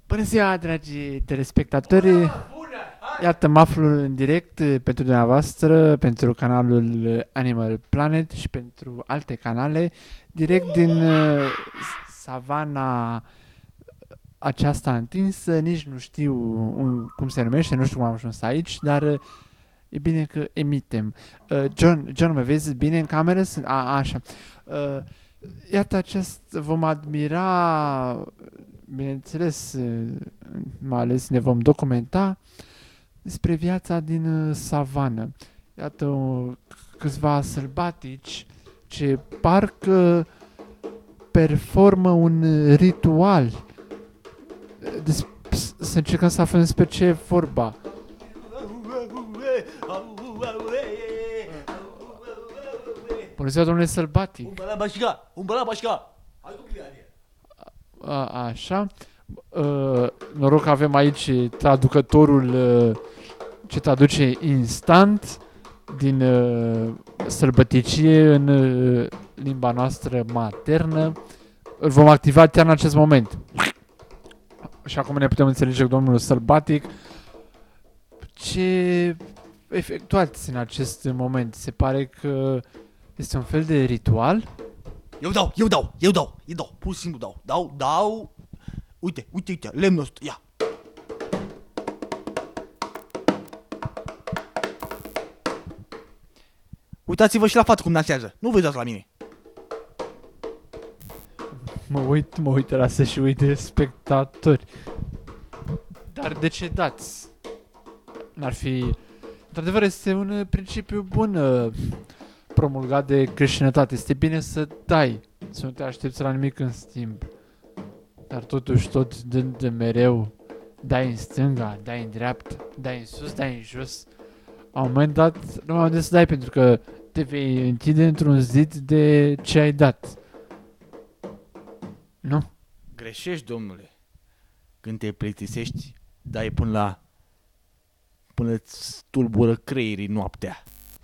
Bună ziua, dragi telespectatori! Iată, mă aflu în direct pentru dumneavoastră, pentru canalul Animal Planet și pentru alte canale, direct din savana aceasta întinsă, nici nu știu cum se numește, nu știu cum am ajuns aici, dar e bine că emitem. John, mă vezi bine în cameră? Așa. Iată, vom admira, bineînțeles, mai ales ne vom documenta despre viața din savană. Iată câțiva sălbatici ce parcă performă un ritual. Să încercăm să aflăm despre ce e vorba. Bună ziua, domnule sălbatic! Umbala bașca! Așa. Noroc că avem aici traducătorul ce traduce instant din sălbăticie în limba noastră maternă. Îl vom activa chiar în acest moment. Și acum ne putem înțelege cu domnul sălbatic. Ce efectuați în acest moment? Se pare că este un fel de ritual? Eu dau, pur și simplu dau. Uite, lemnul ăsta, ia. Uitați-vă și la față cum dansează, nu vă uitați la mine. Mă uit la să și uit de spectatori. Dar de ce dați? N-ar fi... Într-adevăr, este un principiu bun promulgat de creștinătate. Este bine să dai, să nu te aștepți la nimic în schimb. Dar totuși, tot dând de mereu, dai în stânga, dai în dreapta, dai în sus, dai în jos. La un moment dat, nu mai unde să dai, pentru că te vei închide într-un zid de ce ai dat. Nu? Greșești, domnule. Când te plictisești, dai până îți tulbură creierii noaptea.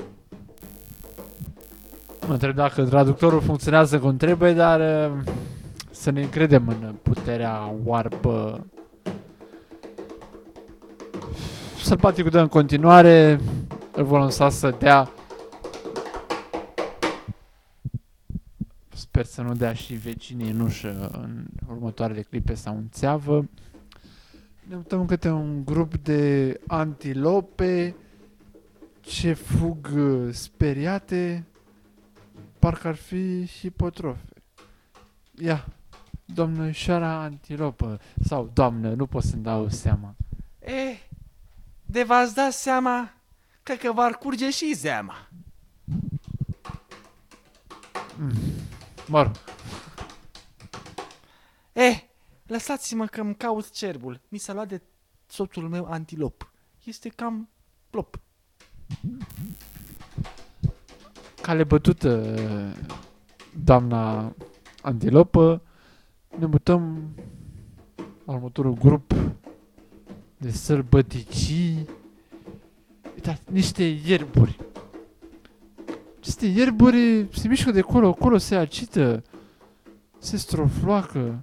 Mă întreb dacă traductorul funcționează cum trebuie, dar să ne încredem în puterea oarbă. Sălbaticul dă în continuare, îl vom lăsa să dea. Sper să nu dea și vecinii în ușă în următoarele clipe sau în țeavă. Ne uităm câte un grup de antilope ce fug speriate, parcă ar fi hipotrofe. Ia, domnișoara antilopă, sau doamnă, nu pot să-mi dau seama. De v-ați dat seama, cred că v-ar curge și zeama. Mă rog. Lăsați-mă că-mi caut cerbul. Mi s-a luat de soțul meu antilop. Este cam plop. Cale bătută, doamna antilopă, ne mutăm la următorul grup de sălbăticii. Uitați, niște ierburi. Aceste ierburi se mișcă de colo, se agită, se strofloacă.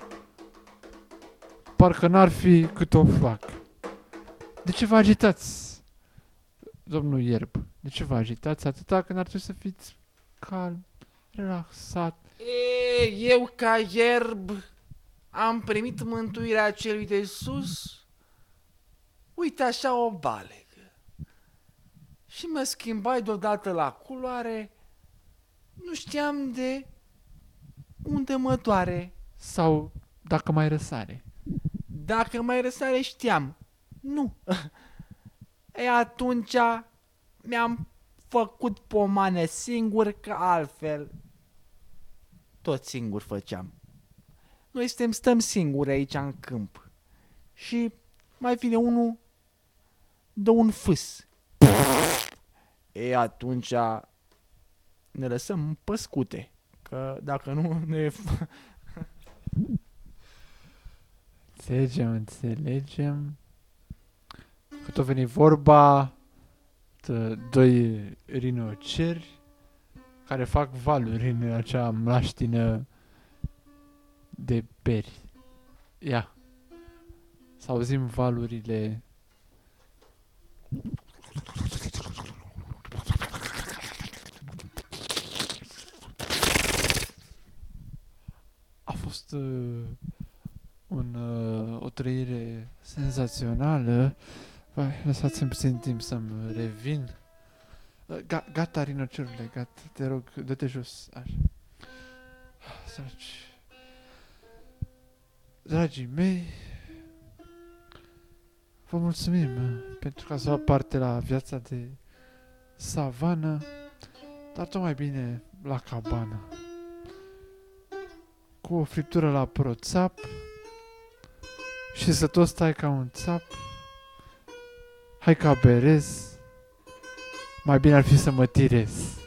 Parcă n-ar fi cât o flacă. De ce vă agitați, domnul ierb? De ce vă agitați atâta când ar trebui să fiți calm, relaxat? Eu ca ierb am primit mântuirea celui de sus. Uite așa o balegă. Și mă schimbai deodată la culoare. Nu știam de unde mă doare. Sau dacă mai răsare? Dacă mai răsare știam. Nu. Atunci mi-am făcut pomană singur, că altfel tot singur făceam. Noi stăm singuri aici în câmp. Și mai vine unul, dă un fâs. Atunci ne lăsăm păscute, că dacă nu ne... Înțelegem. Cât o veni vorba, doi rinoceri care fac valuri în acea mlaștină de peri. Ia, să auzim valurile. A fost o trăire senzațională. Vai, lăsați-mi puțin timp să-mi revin. Gata, rinocerule, gata, te rog, dă-te jos. Așa. Dragii mei, vă mulțumim pentru că ați luat parte la viața de savană, dar tot mai bine la cabană. Cu o friptură la proțap și să tot stai ca un țap. Hai ca berez, mai bine ar fi să mă tirez.